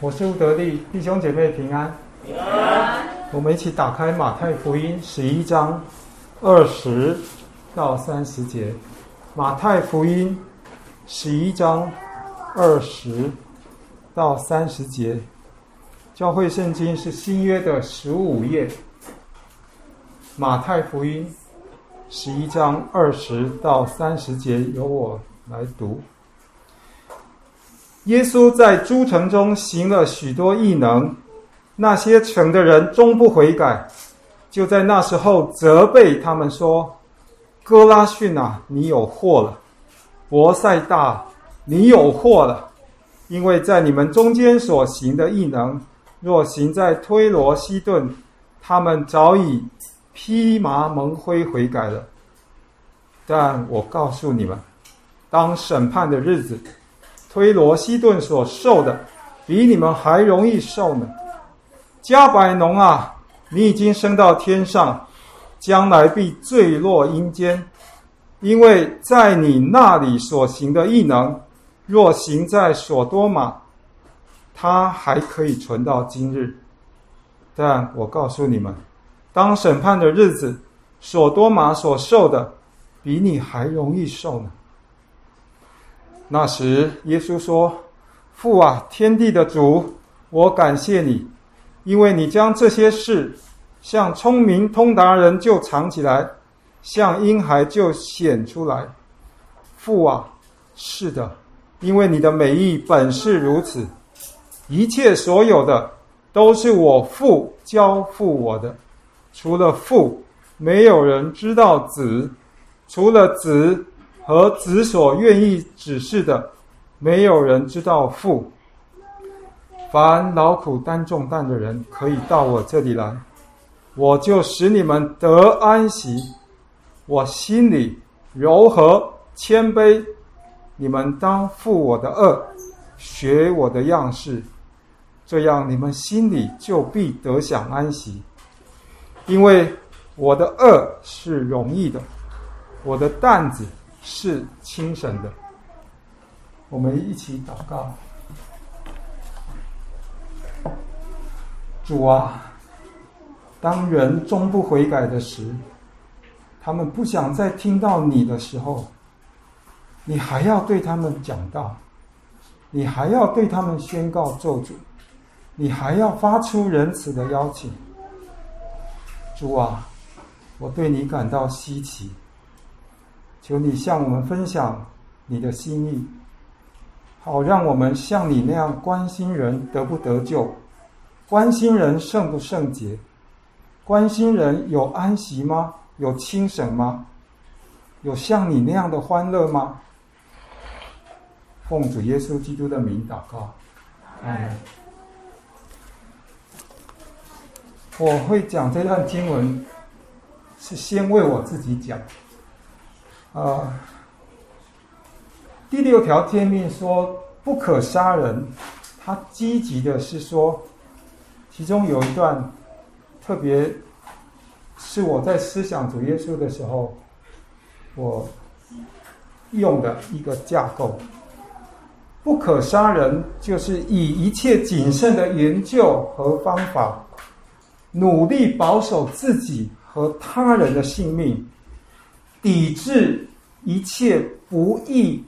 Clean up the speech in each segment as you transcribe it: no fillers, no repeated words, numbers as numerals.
我是吴德利，弟兄姐妹平安。 平安。 我们一起打开马太福音11章20到30节。马太福音11章20到30节。教会圣经是新约的15页。马太福音11章20到30节，由我来读。耶稣在诸城中行了许多异能，那些城的人终不悔改，就在那时候责备他们说：哥拉汛啊，你有祸了；伯赛大，你有祸了，因为在你们中间所行的异能，若行在推罗西顿，他们早已披麻蒙灰悔改了。但我告诉你们，当审判的日子，推罗西顿所受的比你们还容易受呢。迦百农啊，你已经升到天上，将来必坠落阴间，因为在你那里所行的异能，若行在所多玛，它还可以存到今日。但我告诉你们，当审判的日子，所多玛所受的比你还容易受呢。那时耶稣说：父啊，天地的主，我感谢你，因为你将这些事向聪明通达人就藏起来，向婴孩就显出来。父啊，是的，因为你的美意本是如此。一切所有的都是我父交付我的，除了父，没有人知道子；除了子和子所愿意指示的，没有人知道父。凡劳苦担重担的人，可以到我这里来，我就使你们得安息。我心里柔和谦卑，你们当负我的軛，学我的样式，这样你们心里就必得享安息。因为我的軛是容易的，我的担子是轻省的。我们一起祷告。主啊，当人终不悔改的时，他们不想再听到你的时候，你还要对他们讲道，你还要对他们宣告咒诅，你还要发出仁慈的邀请。主啊，我对你感到稀奇，求你向我们分享你的心意，好让我们像你那样关心人得不得救，关心人圣不圣洁，关心人有安息吗？有轻省吗？有像你那样的欢乐吗？奉主耶稣基督的名祷告，阿们。我会讲这段经文，是先为我自己讲。第6条诫命说不可杀人，它积极的是说，其中有一段特别是我在思想主耶稣的时候，我用的一个架构。不可杀人，就是以一切谨慎的研究和方法，努力保守自己和他人的性命，抵制一切不义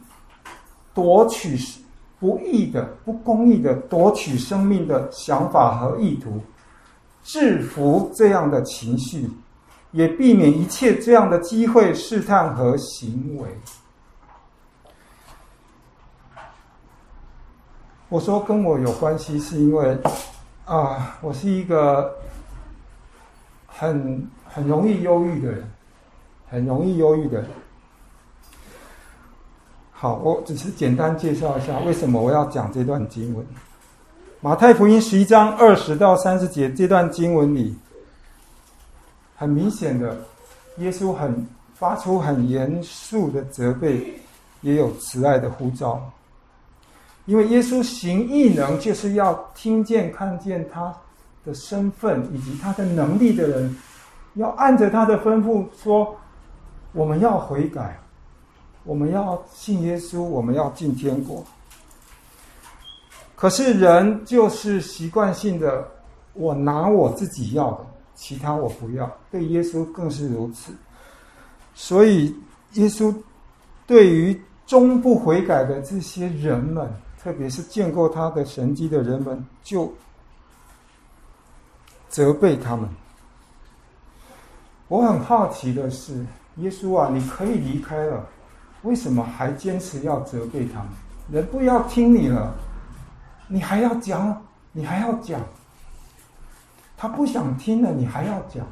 的、不公义的夺取生命的想法和意图，制服这样的情绪，也避免一切这样的机会试探和行为。我说跟我有关系，是因为我是一个很容易忧郁的人，好，我只是简单介绍一下为什么我要讲这段经文。马太福音11章20到30节，这段经文里很明显的，耶稣发出很严肃的责备，也有慈爱的呼召。因为耶稣行异能，就是要听见看见他的身份以及他的能力的人，要按着他的吩咐说，我们要悔改，我们要信耶稣，我们要进天国。可可是人就是习惯性的，我拿我自己要的，其他我不要。对耶稣更是如此。所以耶稣对于终不悔改的这些人们，特别是见过他的神迹的人们，就责备他们。我很好奇的是，耶稣啊，你可以离开了，为什么还坚持要责备他们？人不要听你了，你还要讲，你还要讲。他不想听了，你还要讲。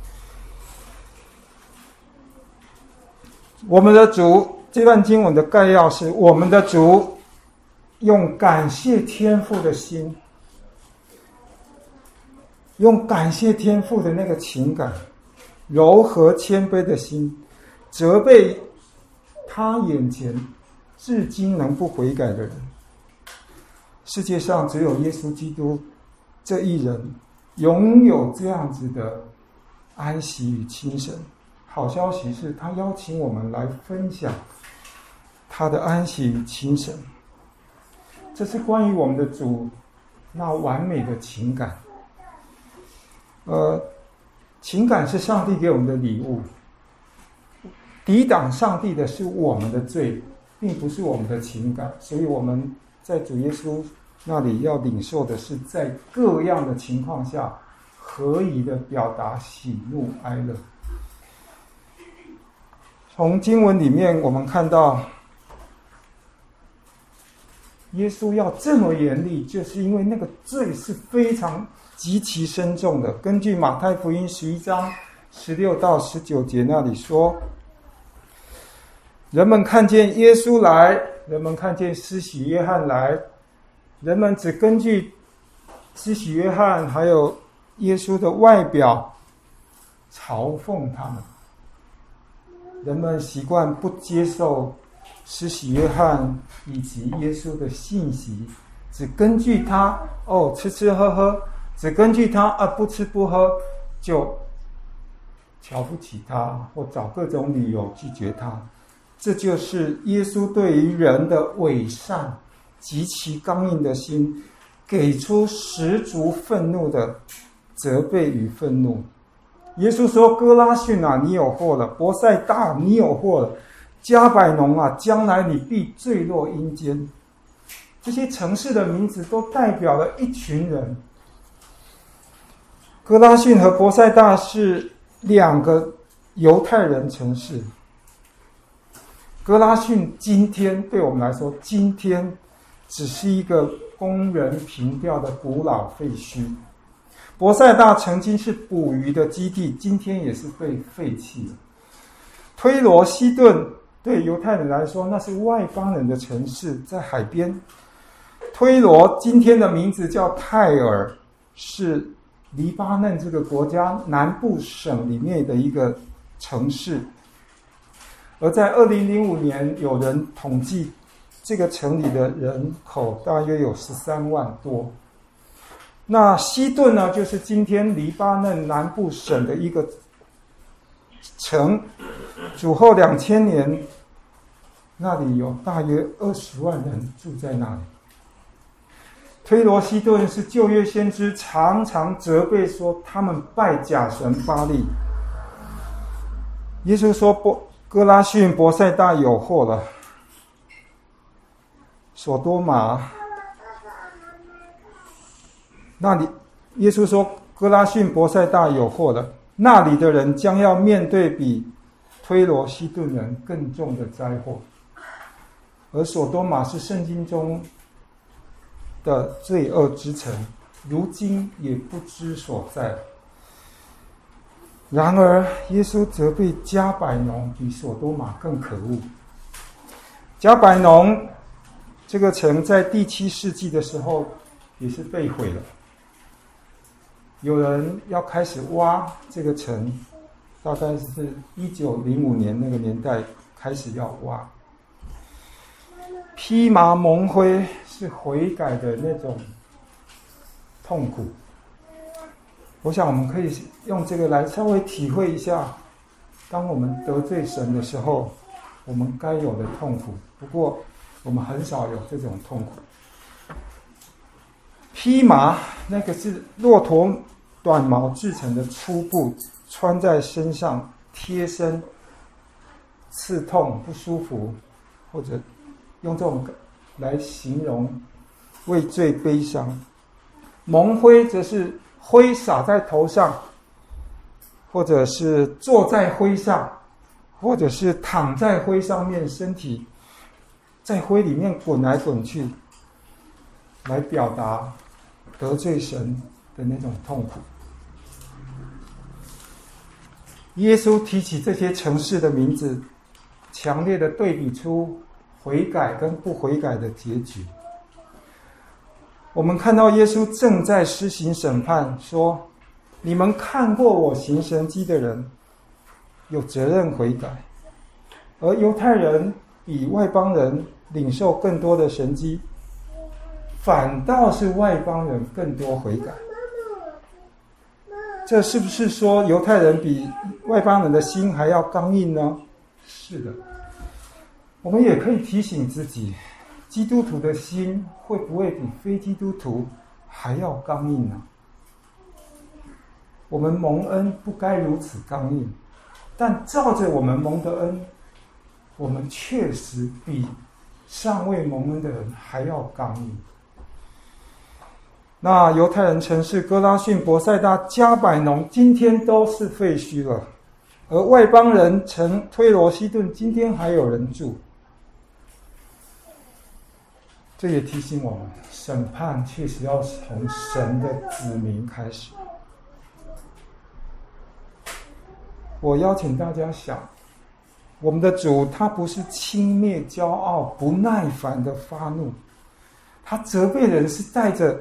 我们的主，这段经文的概要是：我们的主用感谢天父的心，用感谢天父的那个情感，柔和谦卑的心，责备他眼前至今能不悔改的人。世界上只有耶稣基督这一人拥有这样子的安息与清神。好消息是，他邀请我们来分享他的安息与清神。这是关于我们的主那完美的情感。情感是上帝给我们的礼物，抵挡上帝的是我们的罪，并不是我们的情感。所以我们在主耶稣那里要领受的是，在各样的情况下合宜的表达喜怒哀乐。从经文里面我们看到，耶稣要这么严厉，就是因为那个罪是非常极其深重的。根据马太福音11章16到19节那里说，人们看见耶稣来，人们看见施洗约翰来，人们只根据施洗约翰还有耶稣的外表嘲讽他们。人们习惯不接受施洗约翰以及耶稣的信息，只根据他吃吃喝喝，只根据他不吃不喝，就瞧不起他，或找各种理由拒绝他。这就是耶稣对于人的伪善极其刚硬的心，给出十足愤怒的责备与愤怒。耶稣说：哥拉汛啊，你有祸了；伯赛大，你有祸了；加百农啊，将来你必坠落阴间。这些城市的名字都代表了一群人。哥拉汛和伯赛大是两个犹太人城市。哥拉汛今天对我们来说，今天只是一个工人凭吊的古老废墟。伯赛大曾经是捕鱼的基地，今天也是被废弃了。推罗西顿对犹太人来说，那是外邦人的城市，在海边。推罗今天的名字叫泰尔，是黎巴嫩这个国家南部省里面的一个城市。而在2005年，有人统计这个城里的人口大约有13万多。那西顿呢，就是今天黎巴嫩南部省的一个城，主后2000年，那里有大约20万人住在那里。推罗西顿是旧约先知常常责备说他们拜假神巴力。耶稣说哥拉汛伯赛大有祸了，所多玛那里，耶稣说哥拉汛伯赛大有祸了，那里的人将要面对比推罗西顿人更重的灾祸。而所多玛是圣经中的罪恶之城，如今也不知所在。然而耶稣责备加百农比所多玛更可恶。加百农这个城在第7世纪的时候也是被毁了，有人要开始挖这个城，大概是1905年那个年代开始要挖。披麻蒙灰是悔改的那种痛苦。我想我们可以用这个来稍微体会一下，当我们得罪神的时候，我们该有的痛苦。不过我们很少有这种痛苦。 披麻，那个是骆驼短毛制成的粗布，穿在身上贴身，刺痛不舒服，或者用这种来形容畏罪悲伤。蒙灰则是灰洒在头上，或者是坐在灰上，或者是躺在灰上面，身体在灰里面滚来滚去，来表达得罪神的那种痛苦。耶稣提起这些城市的名字，强烈的对比出悔改跟不悔改的结局。我们看到耶稣正在施行审判，说：你们看过我行神迹的人，有责任悔改；而犹太人比外邦人领受更多的神迹，反倒是外邦人更多悔改。这是不是说犹太人比外邦人的心还要刚硬呢？是的。我们也可以提醒自己，基督徒的心会不会比非基督徒还要刚硬呢？我们蒙恩不该如此刚硬，但照着我们蒙的恩，我们确实比尚未蒙恩的人还要刚硬。那犹太人城市哥拉汛、伯赛大、加百农今天都是废墟了，而外邦人城推罗西顿今天还有人住。这也提醒我们，审判确实要从神的子民开始。我邀请大家想，我们的主他不是轻蔑、骄傲、不耐烦的发怒，他责备人是带着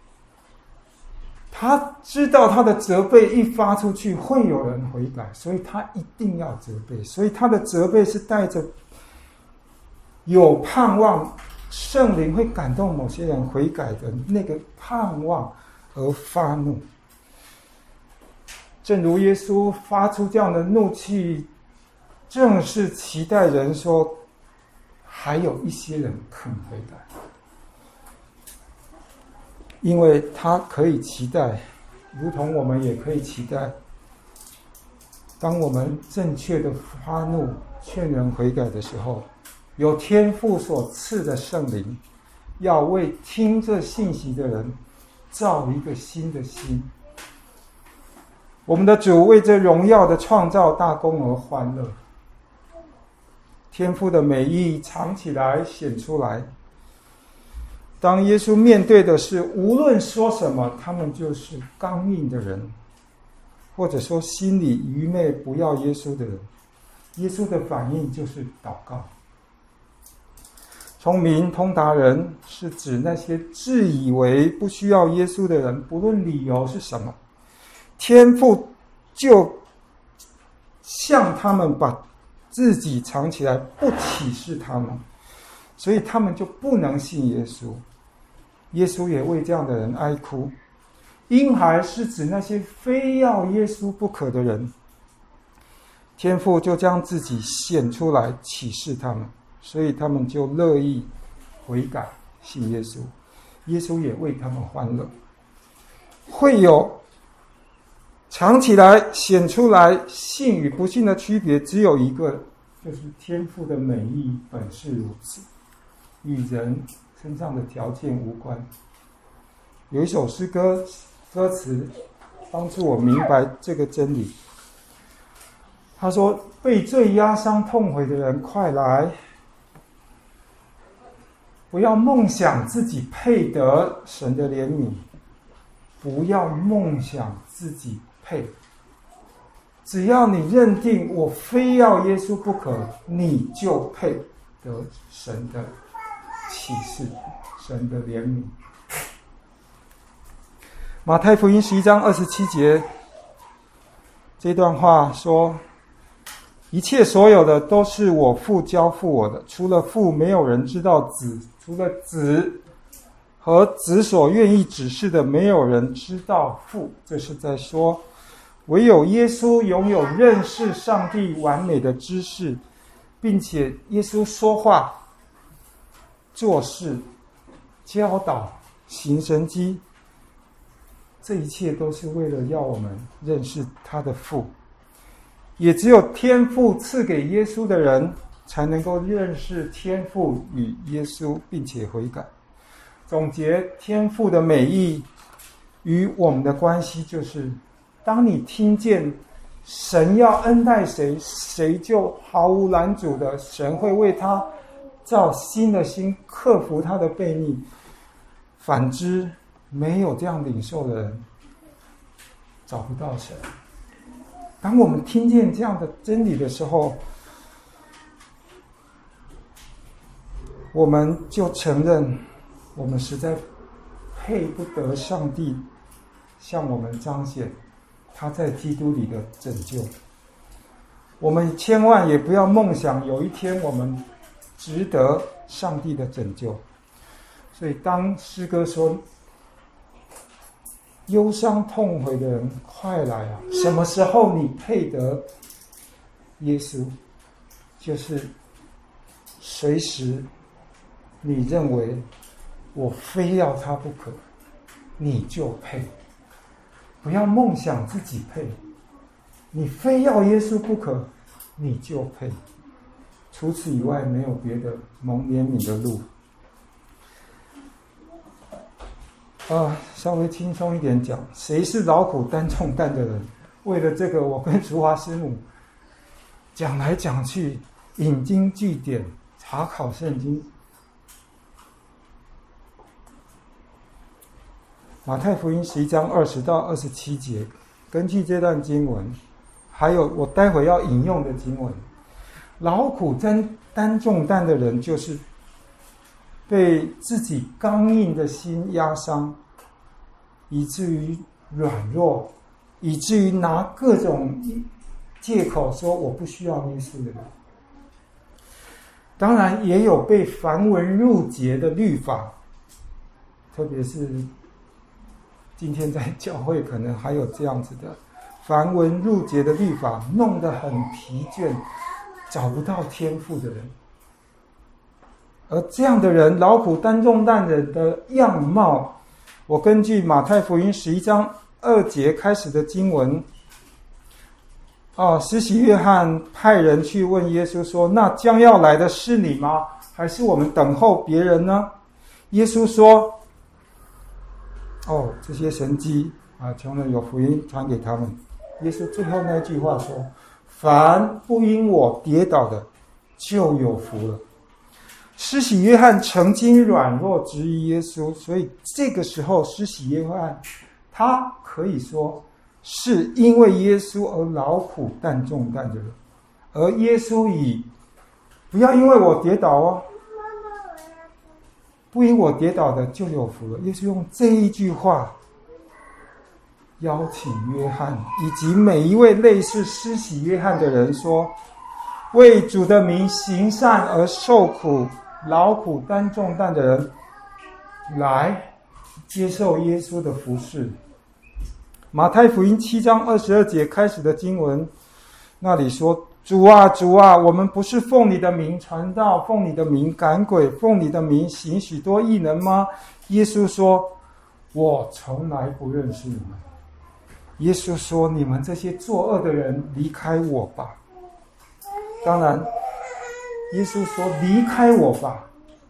他知道他的责备一发出去会有人悔改，所以他一定要责备，所以他的责备是带着有盼望，圣灵会感动某些人悔改的那个盼望而发怒。正如耶稣发出这样的怒气，正是期待人说还有一些人肯悔改，因为他可以期待，如同我们也可以期待，当我们正确的发怒劝人悔改的时候，有天父所赐的圣灵要为听这信息的人造一个新的心。我们的主为这荣耀的创造大功而欢乐，天父的美意藏起来显出来。当耶稣面对的是无论说什么他们就是刚硬的人，或者说心里愚昧不要耶稣的人，耶稣的反应就是祷告。聪明通达人是指那些自以为不需要耶稣的人，不论理由是什么，天父就向他们把自己藏起来，不启示他们，所以他们就不能信耶稣。耶稣也为这样的人哀哭。婴孩是指那些非要耶稣不可的人，天父就将自己显出来启示他们，所以他们就乐意悔改信耶稣。耶稣也为他们欢乐。会有藏起来显出来，信与不信的区别只有一个，就是天父的美意本是如此，与人身上的条件无关。有一首诗歌歌词帮助我明白这个真理。他说：被罪压伤痛悔的人快来，不要梦想自己配得神的怜悯，不要梦想自己配，只要你认定我非要耶稣不可，你就配得神的启示，神的怜悯。马太福音11章27节这段话说：一切所有的都是我父交付我的，除了父没有人知道子，除了子和子所愿意指示的，没有人知道父。这是在说唯有耶稣拥有认识上帝完美的知识，并且耶稣说话做事教导行神迹这一切都是为了要我们认识他的父。也只有天父赐给耶稣的人，才能够认识天父与耶稣，并且悔改。总结天父的美意与我们的关系，就是当你听见神要恩待谁，谁就毫无拦阻的，神会为他造新的心，克服他的悖逆。反之，没有这样领受的人，找不到神。当我们听见这样的真理的时候，我们就承认我们实在配不得上帝向我们彰显他在基督里的拯救。我们千万也不要梦想有一天我们值得上帝的拯救。所以当诗歌说忧伤痛悔的人快来啊，什么时候你配得耶稣，就是随时你认为我非要他不可，你就配。不要梦想自己配，你非要耶稣不可，你就配。除此以外，没有别的蒙怜悯的路。稍微轻松一点讲，谁是劳苦担重担的人？为了这个，我跟淑华师母讲来讲去，引经据典，查考圣经。马太福音11章20到27节，根据这段经文，还有我待会要引用的经文，劳苦担重担的人，就是被自己刚硬的心压伤，以至于软弱，以至于拿各种借口说我不需要耶稣的人。当然也有被繁文缛节的律法，特别是今天在教会可能还有这样子的繁文缛节的律法，弄得很疲倦，找不到天父的人。而这样的人，劳苦担重担人的样貌，我根据马太福音11章2节开始的经文，施洗约翰派人去问耶稣说，那将要来的是你吗？还是我们等候别人呢？耶稣说，这些神迹穷人有福音传给他们。耶稣最后那句话说，凡不因我跌倒的，就有福了。施洗约翰曾经软弱质疑耶稣，所以这个时候施洗约翰他可以说是因为耶稣而劳苦担重担的人。而耶稣以不要因为我跌倒不因我跌倒的就有福了，耶稣用这一句话邀请约翰以及每一位类似施洗约翰的人说，为主的名行善而受苦劳苦担重担的人，来接受耶稣的服事。马太福音7章22节开始的经文，那里说，主啊主啊，我们不是奉你的名传道，奉你的名赶鬼，奉你的名行许多异能吗？耶稣说，我从来不认识你们。耶稣说，你们这些作恶的人，离开我吧。当然耶稣说离开我吧，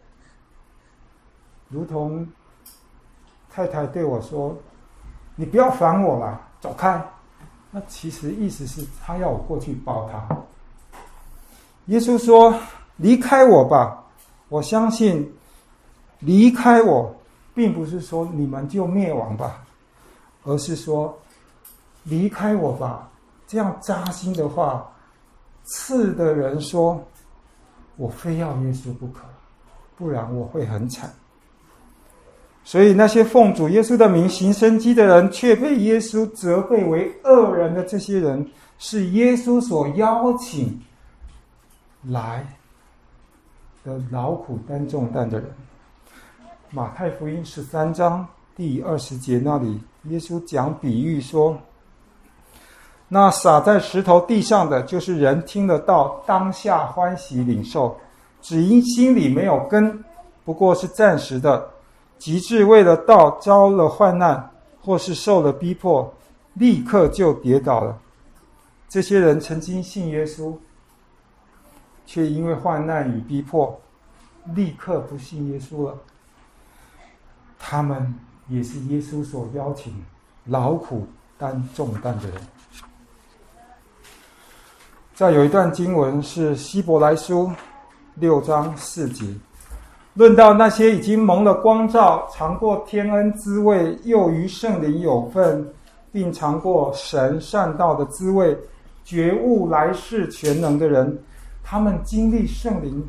如同太太对我说，你不要烦我了，走开。那其实意思是他要我过去抱他。耶稣说离开我吧，我相信离开我并不是说你们就灭亡吧，而是说离开我吧，这样扎心的话，刺的人说，我非要耶稣不可，不然我会很惨。所以那些奉主耶稣的名行神迹的人，却被耶稣责备为恶人的这些人，是耶稣所邀请来的劳苦担重担的人。马太福音13章第20节那里，耶稣讲比喻说，那撒在石头地上的，就是人听了道，当下欢喜领受，只因心里没有根，不过是暂时的，及至为了道遭了患难， 或是受了逼迫，立刻就跌倒了。这些人曾经信耶稣，却因为患难与逼迫，立刻不信耶稣了。他们也是耶稣所邀请劳苦担重担的人。再有一段经文是希伯来书6章4节，论到那些已经蒙了光照，尝过天恩滋味，又与圣灵有份，并尝过神善道的滋味，觉悟来世全能的人，他们经历圣灵。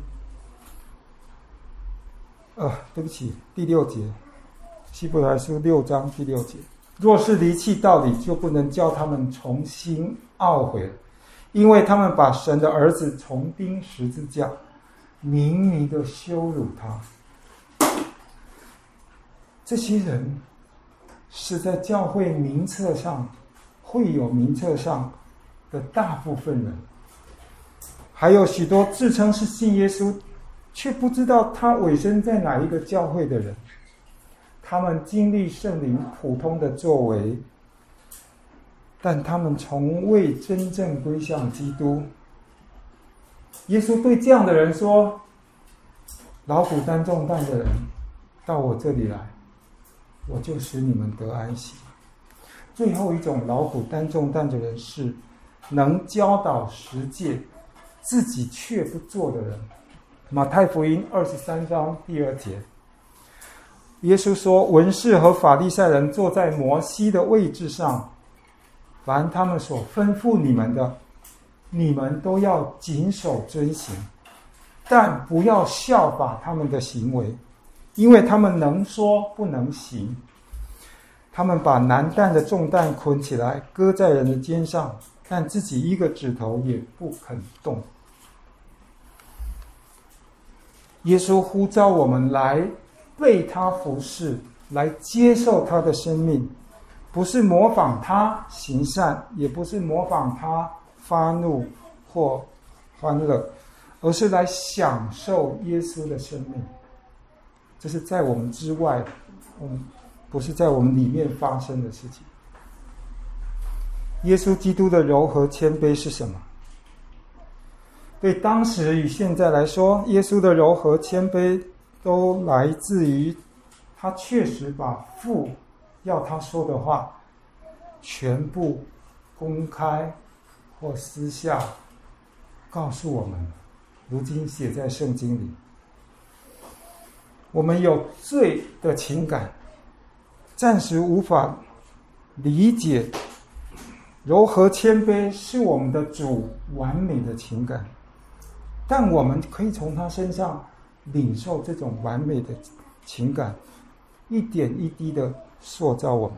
对不起，第6节，希伯来书6章第6节，若是离弃道理，就不能叫他们重新懊悔了，因为他们把神的儿子重钉十字架，明明的羞辱他。这些人是在教会名册上，会友名册上的大部分人，还有许多自称是信耶稣，却不知道他委身在哪一个教会的人。他们经历圣灵普通的作为，但他们从未真正归向基督。耶稣对这样的人说：劳苦担重担的人，到我这里来，我就使你们得安息。最后一种劳苦担重担的人，是能教导实践，自己却不做的人。马太福音23章第2节，耶稣说：文士和法利赛人坐在摩西的位置上，凡他们所吩咐你们的，你们都要谨守遵行，但不要效法他们的行为，因为他们能说不能行。他们把难担的重担捆起来，搁在人的肩上，但自己一个指头也不肯动。耶稣呼召我们来被他服侍，来接受他的生命，不是模仿他行善，也不是模仿他发怒或欢乐，而是来享受耶稣的生命。这是在我们之外，不是在我们里面发生的事情。耶稣基督的柔和谦卑是什么？对当时与现在来说，耶稣的柔和谦卑都来自于他确实把父要他说的话全部公开或私下告诉我们，如今写在圣经里。我们有罪的情感，暂时无法理解，柔和谦卑是我们的主完美的情感，但我们可以从他身上领受这种完美的情感，一点一滴的塑造我们。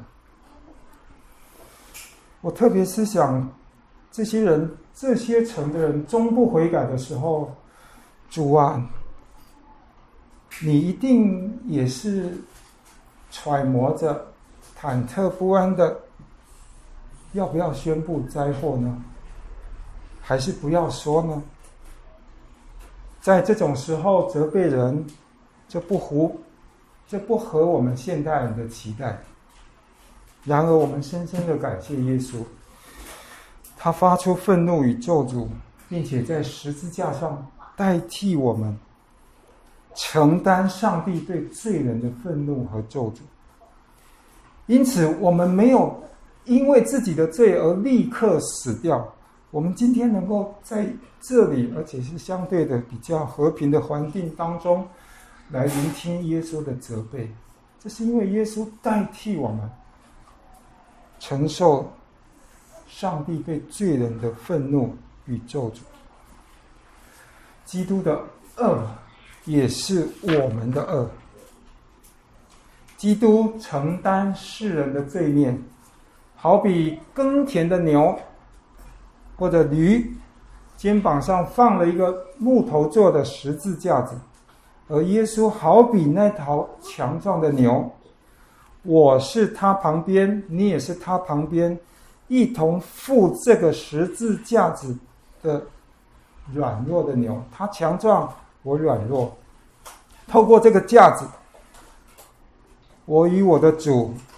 我特别思想，这些城的人终不悔改的时候，主啊，你一定也是揣摩着忐忑不安的，要不要宣布灾祸呢？还是不要说呢？在这种时候责备人，这不合我们现代人的期待。然而我们深深的感谢耶稣，他发出愤怒与咒诅，并且在十字架上代替我们承担上帝对罪人的愤怒和咒诅。因此我们没有因为自己的罪而立刻死掉，我们今天能够在这里，而且是相对的比较和平的环境当中来聆听耶稣的责备，这是因为耶稣代替我们承受上帝对罪人的愤怒与咒诅。基督的恶也是我们的恶，基督承担世人的罪孽，好比耕田的牛或者驴，肩膀上放了一个木头做的十字架子，而耶稣好比那头强壮的牛，我是他旁边，你也是他旁边，一同负这个十字架子的软弱的牛，他强壮，我软弱。透过这个架子，我与我的主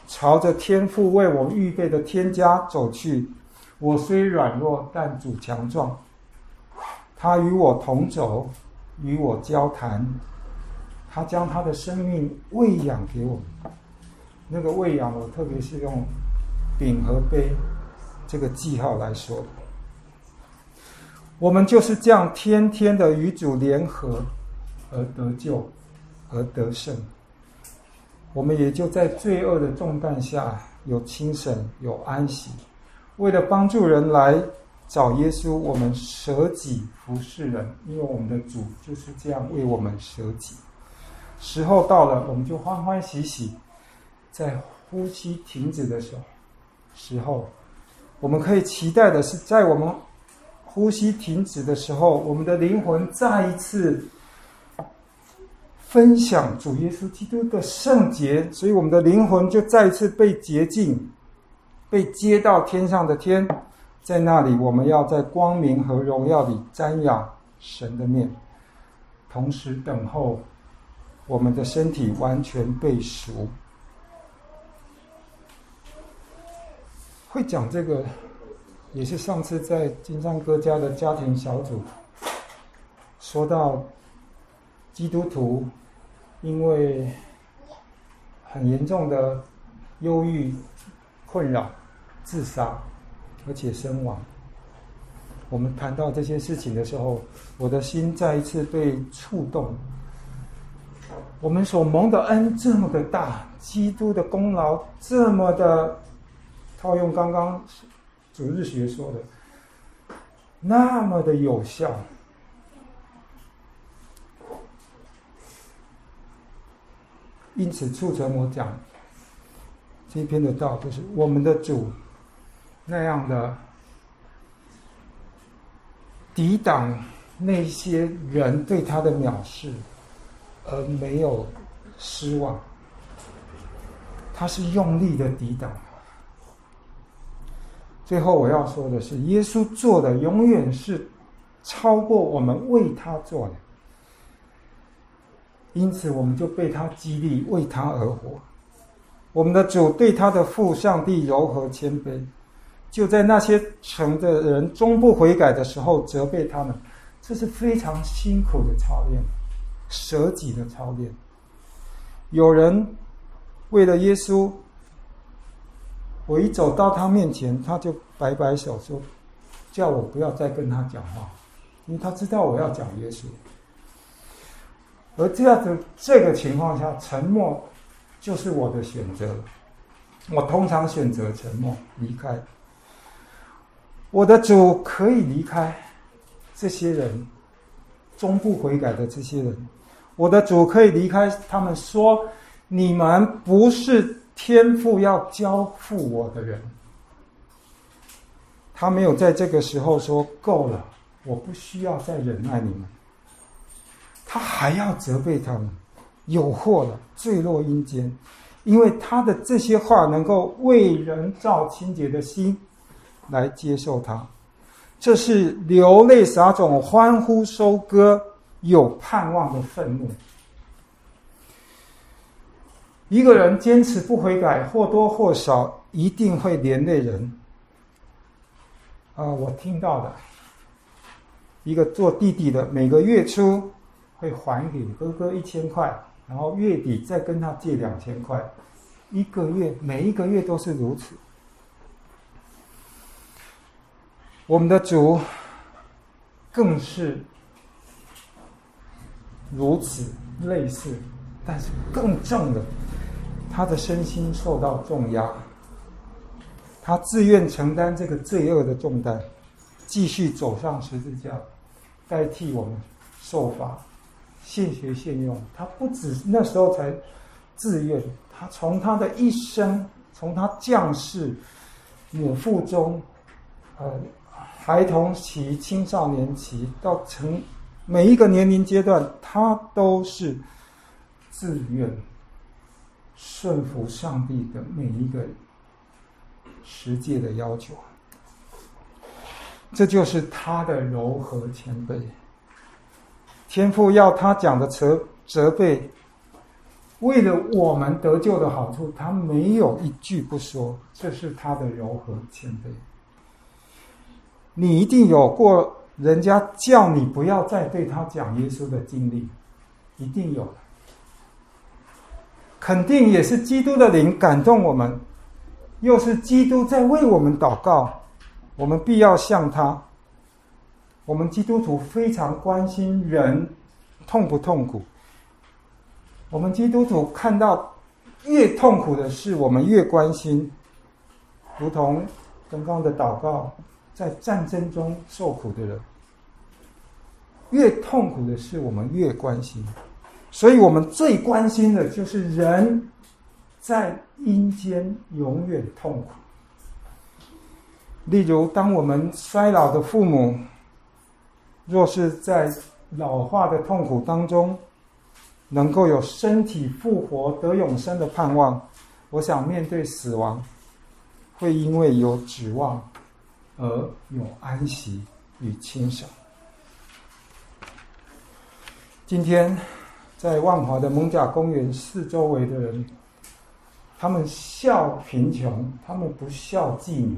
朝着天父为我预备的天家走去。我虽软弱，但主强壮。他与我同走，与我交谈。他将他的生命喂养给我们。那个喂养，我特别是用饼和杯这个记号来说。我们就是这样天天的与主联合，而得救，而得胜。我们也就在罪恶的重担下有轻省，有安息。为了帮助人来找耶稣，我们舍己服侍人，因为我们的主就是这样为我们舍己。时候到了，我们就欢欢喜喜，在呼吸停止的时候，我们可以期待的是，在我们呼吸停止的时候，我们的灵魂再一次分享主耶稣基督的圣洁，所以我们的灵魂就再一次被洁净，被接到天上的天。在那里，我们要在光明和荣耀里瞻仰神的面，同时等候我们的身体完全被赎。会讲这个也是上次在金山哥家的家庭小组说到，基督徒因为很严重的忧郁困扰自杀，而且身亡。我们谈到这些事情的时候，我的心再一次被触动。我们所蒙的恩这么的大，基督的功劳这么的，套用刚刚主日学说的，那么的有效。因此促成我讲这篇的道，就是我们的主那样的抵挡那些人对他的藐视，而没有失望。他是用力的抵挡。最后我要说的是，耶稣做的永远是超过我们为他做的，因此我们就被他激励，为他而活。我们的主对他的父上帝柔和谦卑，就在那些城的人终不悔改的时候责备他们。这是非常辛苦的操练，舍己的操练。有人为了耶稣，我一走到他面前，他就摆摆手说，叫我不要再跟他讲话，因为他知道我要讲耶稣。而这个情况下，沉默就是我的选择。我通常选择沉默，离开。我的主可以离开这些人，终不悔改的这些人。我的主可以离开他们，说你们不是天父要交付我的人。他没有在这个时候说够了，我不需要再忍耐你们。他还要责备他们，有祸了，坠落阴间。因为他的这些话能够为人造清洁的心来接受他。这是流泪撒种，欢呼收割，有盼望的愤怒。一个人坚持不悔改，或多或少一定会连累人。我听到的一个做弟弟的，每个月初会还给哥哥1000块，然后月底再跟他借2000块，每一个月都是如此。我们的主更是如此类似，但是更重的，他的身心受到重压，他自愿承担这个罪恶的重担，继续走上十字架，代替我们受罚，献血献用。他不止那时候才自愿，他从他的一生，从他降世母腹中孩童期、青少年期到每一个年龄阶段，他都是自愿顺服上帝的每一个十诫的要求。这就是他的柔和谦卑。天父要他讲的责备， 为了我们得救的好处，他没有一句不说，这是他的柔和谦卑。你一定有过人家叫你不要再对他讲耶稣的经历，一定有，肯定也是基督的灵感动我们，又是基督在为我们祷告，我们必要向他。我们基督徒非常关心人痛不痛苦，我们基督徒看到越痛苦的事，我们越关心，如同刚刚的祷告，在战争中受苦的人，越痛苦的事我们越关心，所以我们最关心的就是人在阴间永远痛苦。例如，当我们衰老的父母若是在老化的痛苦当中能够有身体复活得永生的盼望，我想面对死亡会因为有指望而有安息与轻省。今天在万华的蒙甲公园四周围的人，他们笑贫穷，他们不笑妓女。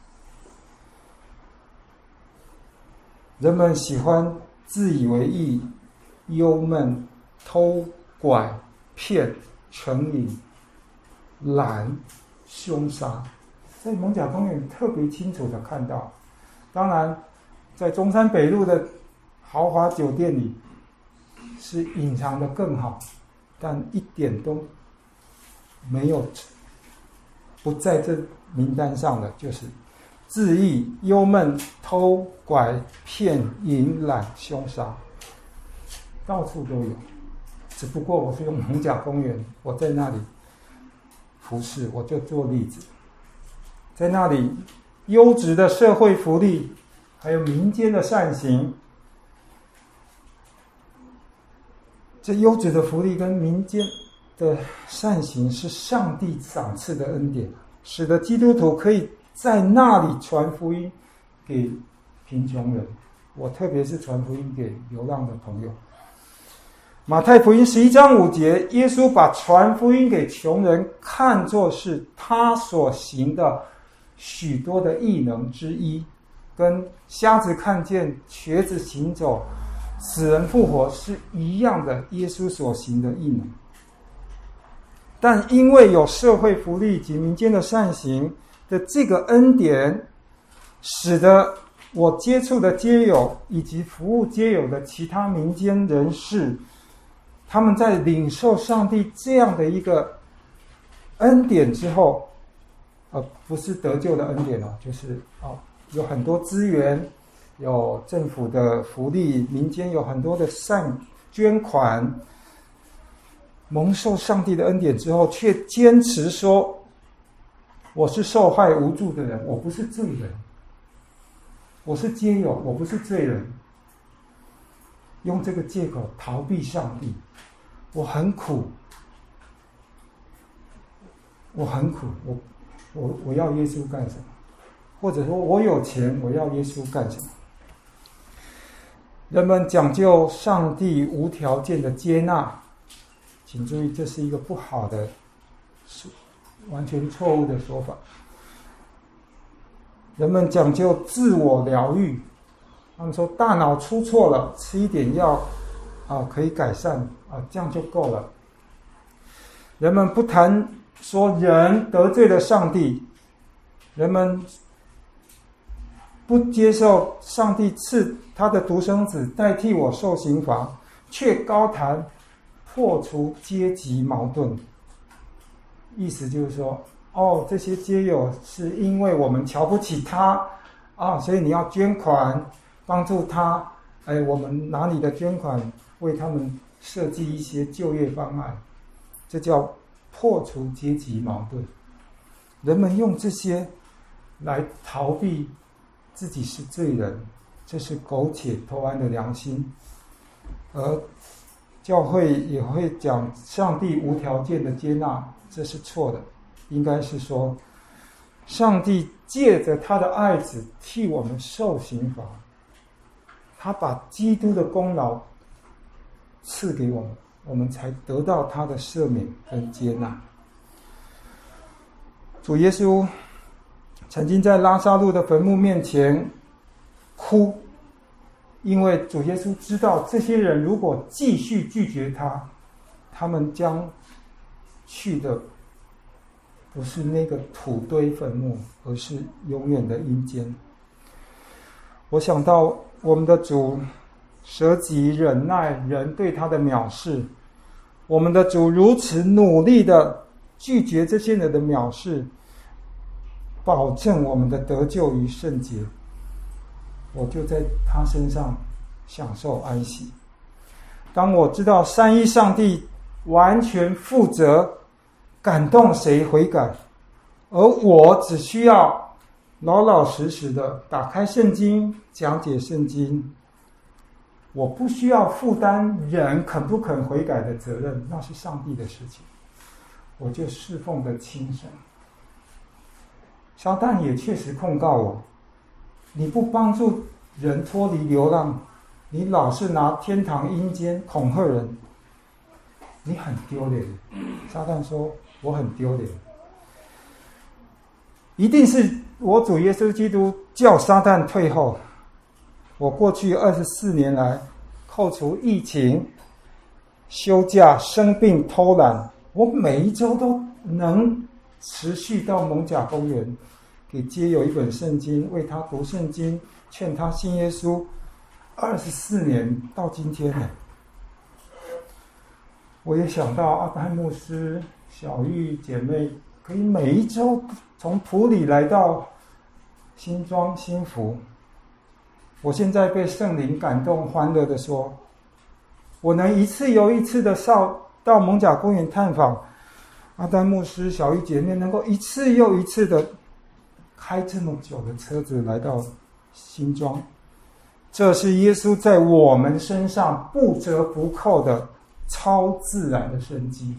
人们喜欢自以为意、忧闷、偷拐骗、成瘾、懒、凶杀，在蒙甲公园特别清楚的看到。当然在中山北路的豪华酒店里是隐藏的更好，但一点都没有不在这名单上的，就是自缢、忧闷、偷拐骗、淫懒、凶杀，到处都有。只不过我是用蒙甲公园，我在那里服侍，我就做例子。在那里优质的社会福利还有民间的善行，这优质的福利跟民间的善行是上帝赏赐的恩典，使得基督徒可以在那里传福音给贫穷人。我特别是传福音给流浪的朋友。马太福音11章5节，耶稣把传福音给穷人看作是他所行的许多的异能之一，跟瞎子看见、瘸子行走、死人复活是一样的，耶稣所行的异能。但因为有社会福利及民间的善行的这个恩典，使得我接触的街友以及服务街友的其他民间人士，他们在领受上帝这样的一个恩典之后，不是得救的恩典就是有很多资源，有政府的福利，民间有很多的善捐款，蒙受上帝的恩典之后，却坚持说我是受害无助的人，我不是罪人，我是街友，我不是罪人，用这个借口逃避上帝。我很苦，我很苦，我要耶稣干什么？或者说我有钱，我要耶稣干什么？人们讲究上帝无条件的接纳，请注意，这是一个不好的、完全错误的说法。人们讲究自我疗愈，他们说大脑出错了，吃一点药可以改善这样就够了。人们不谈说人得罪了上帝，人们不接受上帝赐他的独生子代替我受刑罚，却高谈破除阶级矛盾。意思就是说，这些街友是因为我们瞧不起他所以你要捐款帮助他，我们拿你的捐款为他们设计一些就业方案，这叫破除阶级矛盾。人们用这些来逃避自己是罪人，这是苟且偷安的良心。而教会也会讲上帝无条件的接纳，这是错的。应该是说上帝借着他的爱子替我们受刑罚，他把基督的功劳赐给我们， 我们才得到他的赦免跟接纳。主耶稣曾经在拉撒路的坟墓面前哭，因为主耶稣知道这些人如果继续拒绝他，他们将去的不是那个土堆坟墓，而是永远的阴间。我想到我们的主舍己忍耐人对他的藐视，我们的主如此努力的拒绝这些人的藐视，保证我们的得救与圣洁，我就在他身上享受安息。当我知道三一上帝完全负责感动谁悔改，而我只需要老老实实的打开圣经讲解圣经，我不需要负担人肯不肯悔改的责任，那是上帝的事情，我就侍奉的轻省。撒旦也确实控告我，你不帮助人脱离流浪，你老是拿天堂阴间恐吓人，你很丢脸。撒旦说我很丢脸，一定是我主耶稣基督叫撒旦退后。我过去24年来，扣除疫情、休假、生病、偷懒，我每一周都能持续到蒙甲公园，给街友一本圣经，为他读圣经，劝他信耶稣。24年到今天呢，我也想到阿丹牧师、小玉姐妹可以每一周从埔里来到新庄新福。我现在被圣灵感动，欢乐的说，我能一次又一次的到蒙甲公园探访阿丹牧师、小玉姐妹，能够一次又一次的开这么久的车子来到新庄，这是耶稣在我们身上不折不扣的超自然的神迹。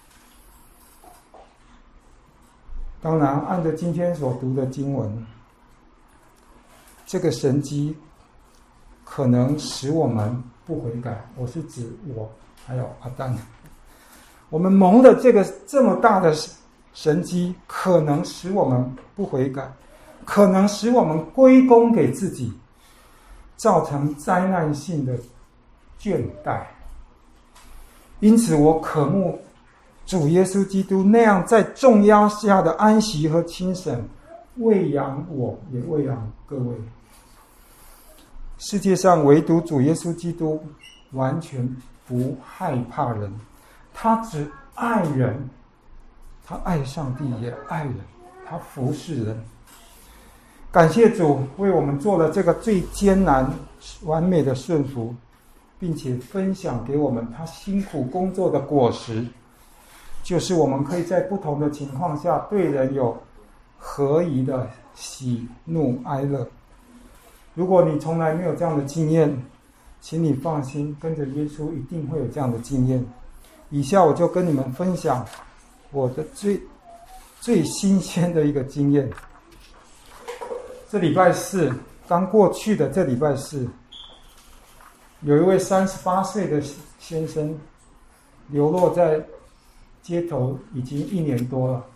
当然，按照今天所读的经文，这个神迹可能使我们不悔改，我是指我还有阿丹。我们蒙的这么大的神迹，可能使我们不悔改，可能使我们归功给自己，造成灾难性的倦怠。因此我渴慕主耶稣基督那样在重压下的安息和轻省，喂养我，也喂养各位。世界上唯独主耶稣基督完全不害怕人，他只爱人，他爱上帝也爱人，他服侍人。感谢主为我们做了这个最艰难完美的顺服，并且分享给我们他辛苦工作的果实，就是我们可以在不同的情况下对人有合宜的喜怒哀乐。如果你从来没有这样的经验，请你放心，跟着耶稣一定会有这样的经验。以下我就跟你们分享我的最新鲜的一个经验。这礼拜四刚过去的这礼拜四，有一位38岁的先生流落在街头已经1年多了。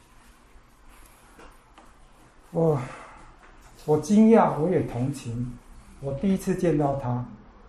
我惊讶，我也同情。我第一次见到他，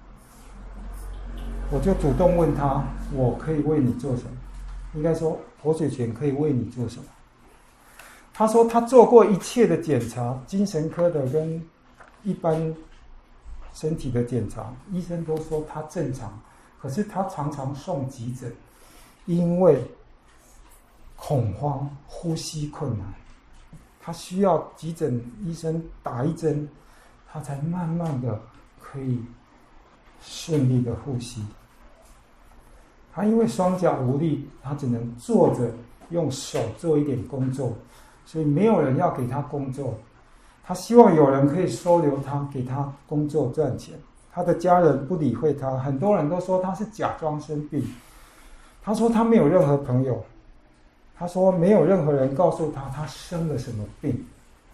我就主动问他，我可以为你做什么？应该说活水泉可以为你做什么？他说他做过一切的检查，精神科的跟一般身体的检查，医生都说他正常，可是他常常送急诊，因为恐慌、呼吸困难，他需要急诊医生打一针，他才慢慢的可以顺利的呼吸。他因为双脚无力，他只能坐着用手做一点工作，所以没有人要给他工作。他希望有人可以收留他，给他工作赚钱。他的家人不理会他，很多人都说他是假装生病。他说他没有任何朋友，他说没有任何人告诉他他生了什么病。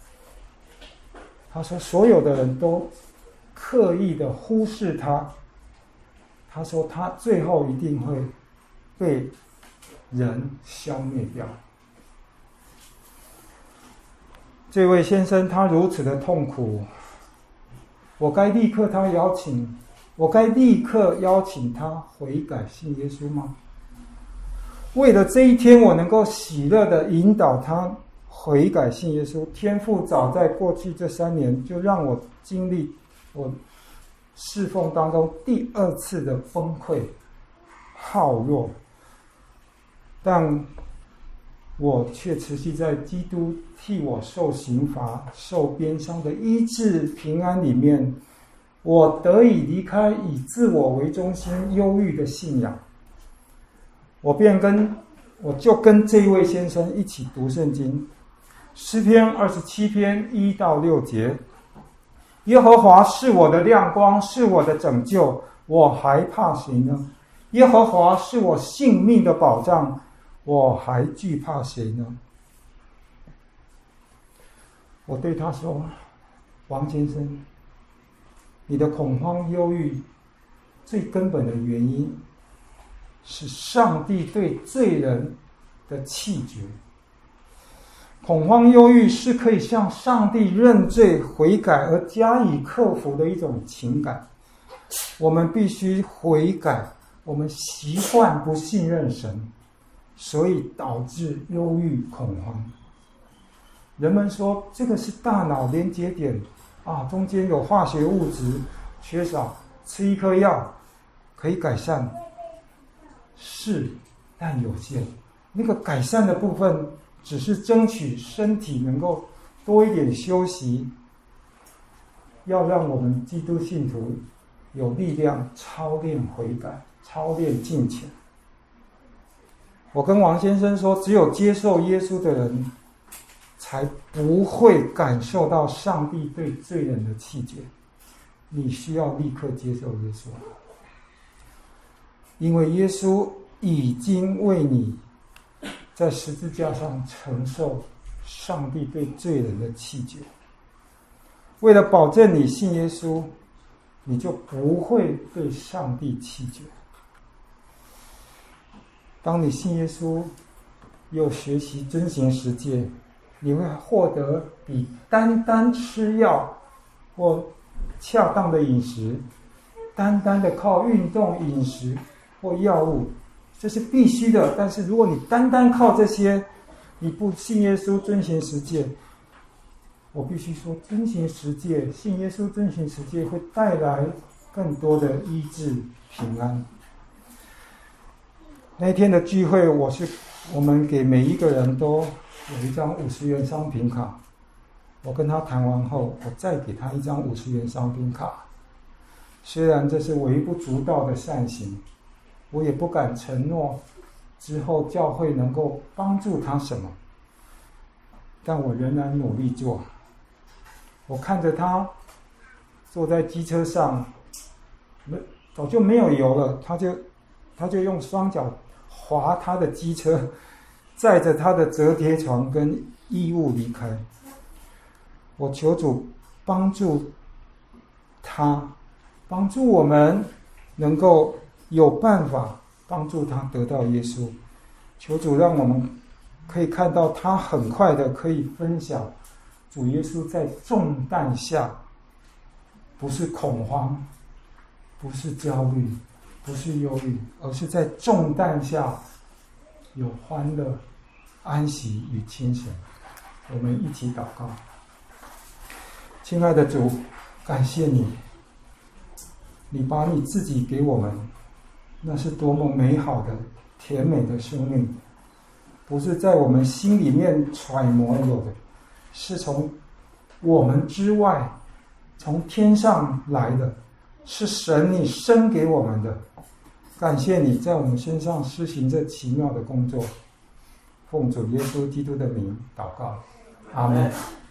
他说所有的人都刻意的忽视他。他说他最后一定会被人消灭掉。这位先生他如此的痛苦，我该立刻邀请他悔改信耶稣吗？为了这一天我能够喜乐的引导他悔改信耶稣，天父早在过去这3年就让我经历我侍奉当中第2次的崩溃耗弱，但我却持续在基督替我受刑罚、受鞭伤的医治平安里面，我得以离开以自我为中心忧郁的信仰。我就跟这一位先生一起读圣经，诗篇27篇1到6节。耶和华是我的亮光，是我的拯救，我还怕谁呢？耶和华是我性命的保障，我还惧怕谁呢？我对他说，王先生，你的恐慌忧郁最根本的原因是上帝对罪人的弃绝。恐慌忧郁是可以向上帝认罪悔改而加以克服的一种情感。我们必须悔改，我们习惯不信任神，所以导致忧郁恐慌。人们说这个是大脑连接点中间有化学物质缺少，吃一颗药可以改善，是，但有限。那个改善的部分只是争取身体能够多一点休息，要让我们基督信徒有力量操练悔改，操练敬虔。我跟王先生说，只有接受耶稣的人才不会感受到上帝对罪人的弃绝。你需要立刻接受耶稣，因为耶稣已经为你在十字架上承受上帝对罪人的弃绝。为了保证你信耶稣，你就不会被上帝弃绝。当你信耶稣又学习遵行十诫，你会获得比单单吃药或恰当的饮食，单单的靠运动、饮食或药物，这是必须的。但是如果你单单靠这些，你不信耶稣遵行十诫，我必须说，遵行十诫，信耶稣遵行十诫会带来更多的医治平安。那天的聚会，我们给每一个人都有一张50元商品卡。我跟他谈完后，我再给他一张50元商品卡。虽然这是微不足道的善行，我也不敢承诺之后教会能够帮助他什么，但我仍然努力做。我看着他坐在机车上，早就没有油了，他就用双脚滑他的机车，载着他的折叠床跟衣物离开。我求主帮助他，帮助我们能够有办法帮助他得到耶稣。求主让我们可以看到他很快的可以分享主耶稣在重担下，不是恐慌，不是焦虑，不是忧郁，而是在重担下有欢乐、安息与清醒。我们一起祷告。亲爱的主，感谢你，你把你自己给我们，那是多么美好的甜美的生命，不是在我们心里面揣摩有的，是从我们之外，从天上来的，是神你生给我们的。感谢你在我们身上施行这奇妙的工作。奉主耶稣基督的名祷告，阿们。